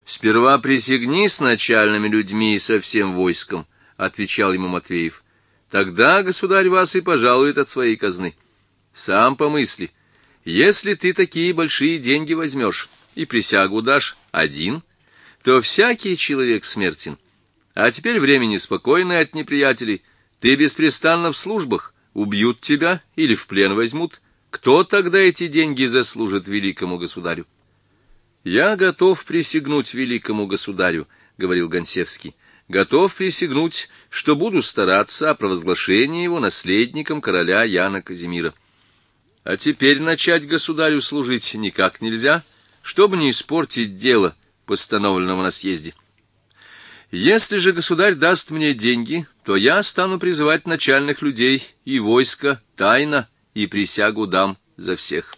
Сперва присягни с начальными людьми и со всем войском, — отвечал ему Матвеев. Тогда государь вас и пожалует от своей казны. Сам помысли, если ты такие большие деньги возьмешь и присягу дашь один, то всякий человек смертен. А теперь время неспокойное от неприятелей. Ты беспрестанно в службах, убьют тебя или в плен возьмут. Кто тогда эти деньги заслужит великому государю? — Я готов присягнуть великому государю, — говорил Гонсевский. — Готов присягнуть, что буду стараться о провозглашении его наследником короля Яна Казимира. А теперь начать государю служить никак нельзя, чтобы не испортить дело, постановленного на съезде. Если же государь даст мне деньги, то я стану призывать начальных людей и войско тайно, и присягу дам за всех.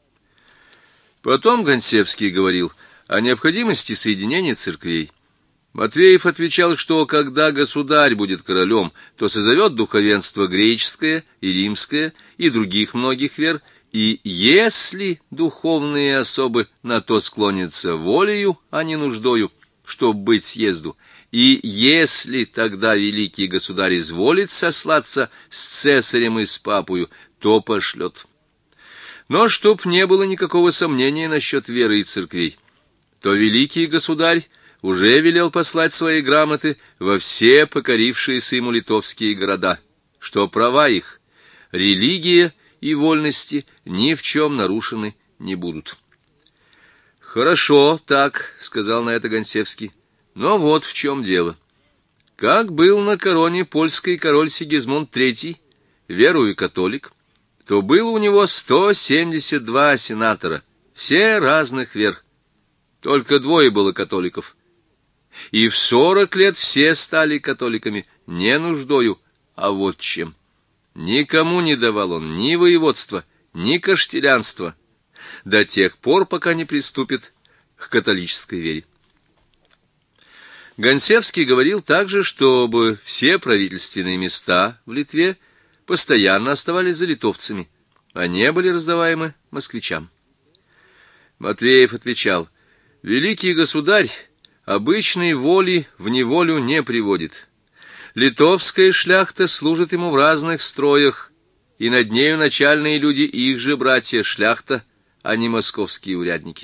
Потом Гонсевский говорил о необходимости соединения церквей. Матвеев отвечал, что когда государь будет королем, то созовет духовенство греческое и римское и других многих вер, и если духовные особы на то склонятся волею, а не нуждою, чтоб быть съезду, и если тогда великий государь изволит сослаться с цесарем и с папою, то пошлет. Но чтоб не было никакого сомнения насчет веры и церквей, то великий государь уже велел послать свои грамоты во все покорившиеся ему литовские города, что права их, религия и вольности ни в чем нарушены не будут. «Хорошо, так», — сказал на это Гонсевский, — «но вот в чем дело. Как был на короне польский король Сигизмунд III, верую католик, то было у него 172 сенатора, все разных вер. Только 2 было католиков. И в 40 лет все стали католиками, не нуждою, а вот чем. Никому не давал он ни воеводства, ни каштелянства, до тех пор, пока не приступит к католической вере». Гонсевский говорил также, чтобы все правительственные места в Литве постоянно оставались за литовцами, а не были раздаваемы москвичам. Матвеев отвечал: «Великий государь обычной воли в неволю не приводит. Литовская шляхта служит ему в разных строях, и над нею начальные люди их же братья шляхта, а не московские урядники».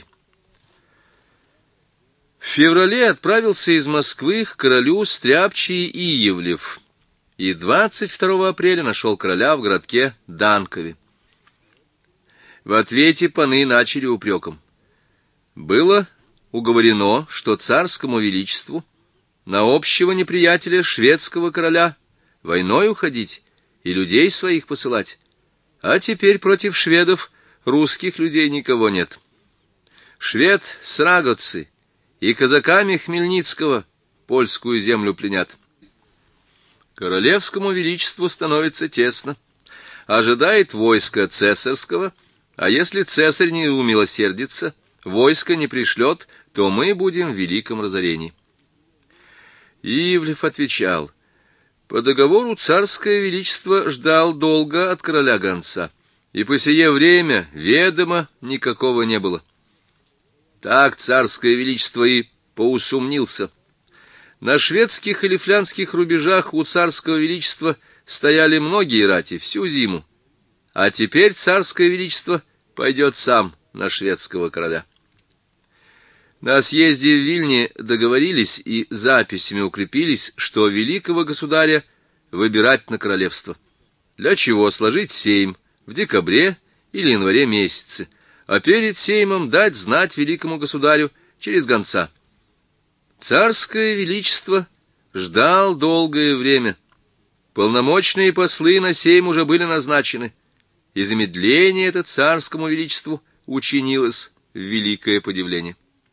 В феврале отправился из Москвы к королю стряпчий Иевлев, и 22 апреля нашел короля в городке Данкове. В ответе паны начали упреком. Было уговорено, что царскому величеству на общего неприятеля шведского короля войной уходить и людей своих посылать, а теперь против шведов русских людей никого нет. Швед Срагоцы и казаками Хмельницкого польскую землю пленят. Королевскому величеству становится тесно, ожидает войска цесарского, а если цесарь не умилосердится, войско не пришлет, то мы будем в великом разорении. Иевлев отвечал: по договору царское величество ждал долго от короля гонца, и по сие время ведома никакого не было. Так царское величество и поусумнился. На шведских и лифлянских рубежах у царского величества стояли многие рати всю зиму, а теперь царское величество пойдет сам на шведского короля. На съезде в Вильне договорились и записями укрепились, что великого государя выбирать на королевство, для чего сложить сейм в декабре или январе месяце, а перед сеймом дать знать великому государю через гонца. Царское величество ждал долгое время. Полномочные послы на сейм уже были назначены, и замедление это царскому величеству учинилось в великое подивление.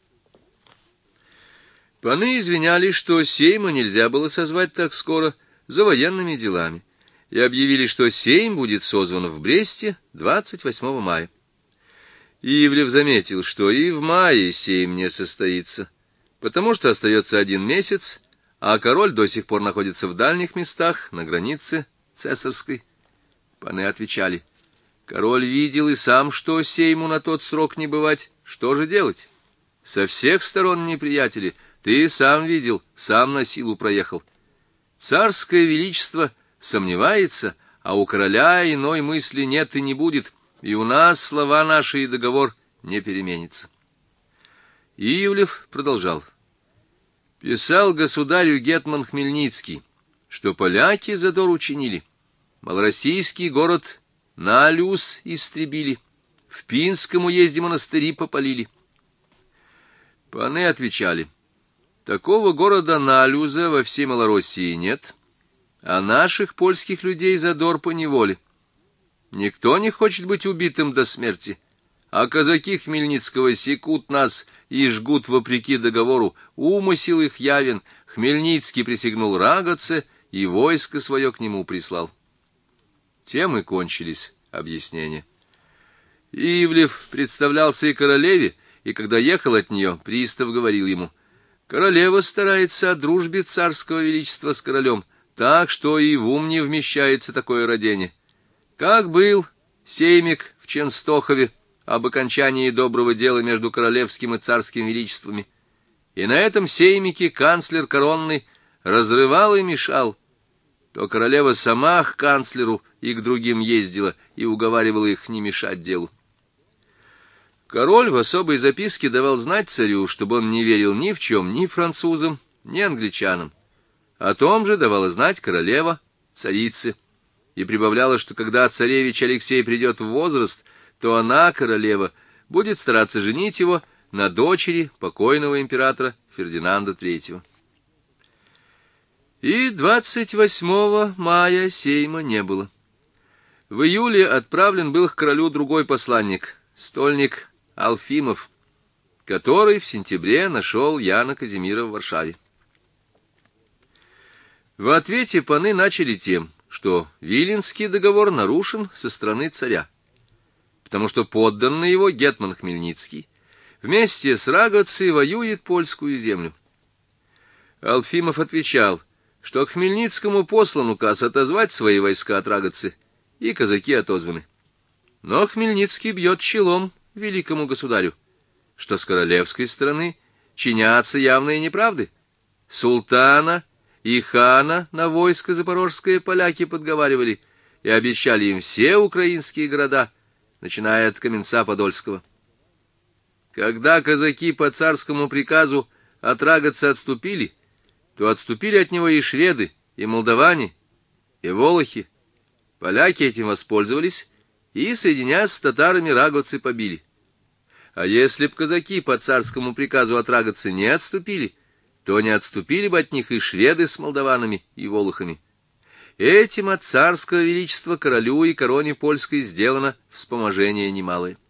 Паны извинялись, что сейма нельзя было созвать так скоро за военными делами, и объявили, что сейм будет созван в Бресте 28 мая. Иевлев заметил, что и в мае сейм не состоится, потому что остается 1 месяц, а король до сих пор находится в дальних местах, на границе цесарской. Паны отвечали: король видел и сам, что сейму на тот срок не бывать, что же делать? Со всех сторон неприятели, ты сам видел, сам на силу проехал. Царское величество сомневается, а у короля иной мысли нет и не будет, и у нас слова наши и договор не переменится. Ивлев продолжал. Писал государю гетман Хмельницкий, что поляки задор учинили, малороссийский город Налюс истребили, в Пинском уезде монастыри попалили. Паны отвечали: такого города Налюза во всей Малороссии нет, а наших польских людей задор по неволе. Никто не хочет быть убитым до смерти, а казаки Хмельницкого секут нас и жгут вопреки договору, умысел их явен, Хмельницкий присягнул Рагоце и войско свое к нему прислал. Тем и кончились объяснения. Ивлев представлялся и королеве, и когда ехал от нее, пристав говорил ему: королева старается о дружбе царского величества с королем, так что и в ум не вмещается такое родение. Как был сеймик в Ченстохове об окончании доброго дела между королевским и царским величествами, и на этом сеймике канцлер коронный разрывал и мешал, то королева сама к канцлеру и к другим ездила и уговаривала их не мешать делу. Король в особой записке давал знать царю, чтобы он не верил ни в чем ни французам, ни англичанам. О том же давала знать королева царице, и прибавляла, что когда царевич Алексей придет в возраст, то она, королева, будет стараться женить его на дочери покойного императора Фердинанда III. И 28 мая сейма не было. В июле отправлен был к королю другой посланник, стольник Алфимов, который в сентябре нашел Яна Казимира в Варшаве. В ответе паны начали тем, что Виленский договор нарушен со стороны царя, потому что подданный его гетман Хмельницкий вместе с Рагоцей воюет польскую землю. Алфимов отвечал, что к Хмельницкому послан указ отозвать свои войска от Рагоцы, и казаки отозваны. Но Хмельницкий бьет челом великому государю, что с королевской стороны чинятся явные неправды. Султана и хана на войско запорожское поляки подговаривали и обещали им все украинские города, начиная от Каменца-Подольского. Когда казаки по царскому приказу от Рагоцы отступили, то отступили от него и шведы, и молдаване, и волохи. Поляки этим воспользовались и, соединяясь с татарами, Рагоцы побили. А если б казаки по царскому приказу от Рагоцы не отступили, то не отступили бы от них и шведы с молдаванами и волохами. Этим от царского величества королю и короне польской сделано вспоможение немалое.